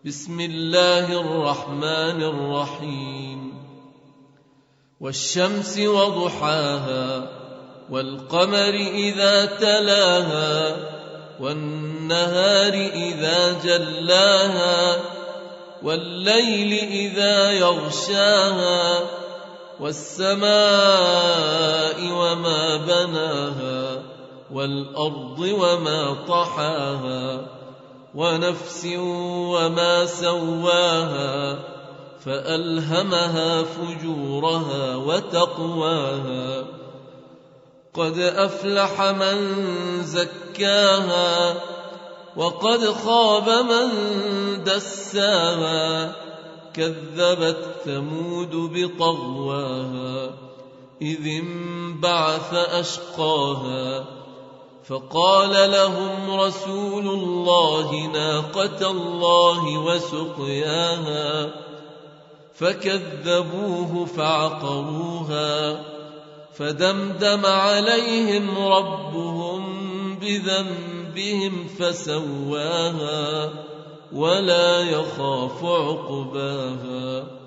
بسم الله الرحمن الرحيم والشمس وضحاها والقمر إذا تلاها والنهار إذا جلاها والليل إذا يغشاها والسماء وما بناها والأرض وما طحاها ونفس وما سواها فألهمها فجورها وتقواها قد أفلح من زكاها وقد خاب من دساها كذبت ثمود بطغواها إذ انبعث أشقاها فقال لهم رسول الله ناقة الله وسقياها فكذبوه فعقروها فدمدم عليهم ربهم بذنبهم فسواها ولا يخاف عقباها